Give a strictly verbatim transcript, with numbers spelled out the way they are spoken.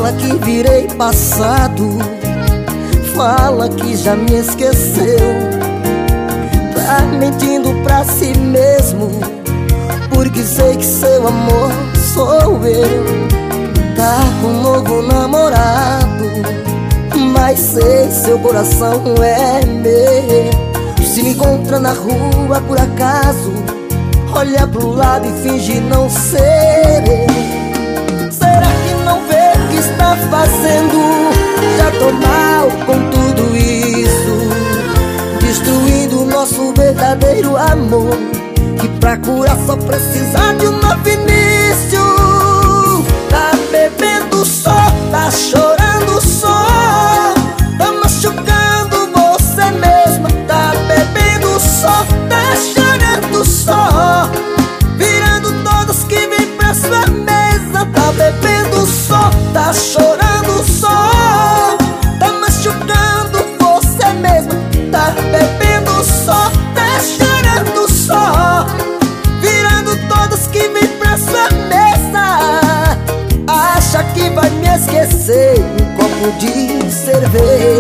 Fala que virei passado, fala que já me esqueceu. Tá mentindo pra si mesmo, porque sei que seu amor sou eu. Tá com um novo namorado, mas sei seu coração é meu. Se me encontra na rua por acaso, olha pro lado e finge não ser eu. Será que não vê o que está fazendo? Já tô mal com tudo isso, destruindo o nosso verdadeiro amor, que pra curar só precisa de um novo início. Tá bebendo só, tá chorando só, tá machucando você mesma. Tá bebendo só, tá chorando só, virando todos que vêm pra sua mesa. Tá bebendo só, tá chorando só, tá machucando você mesma. Tá bebendo só, tá chorando só, virando todos que vêm pra sua mesa. Acha que vai me esquecer um copo de cerveja.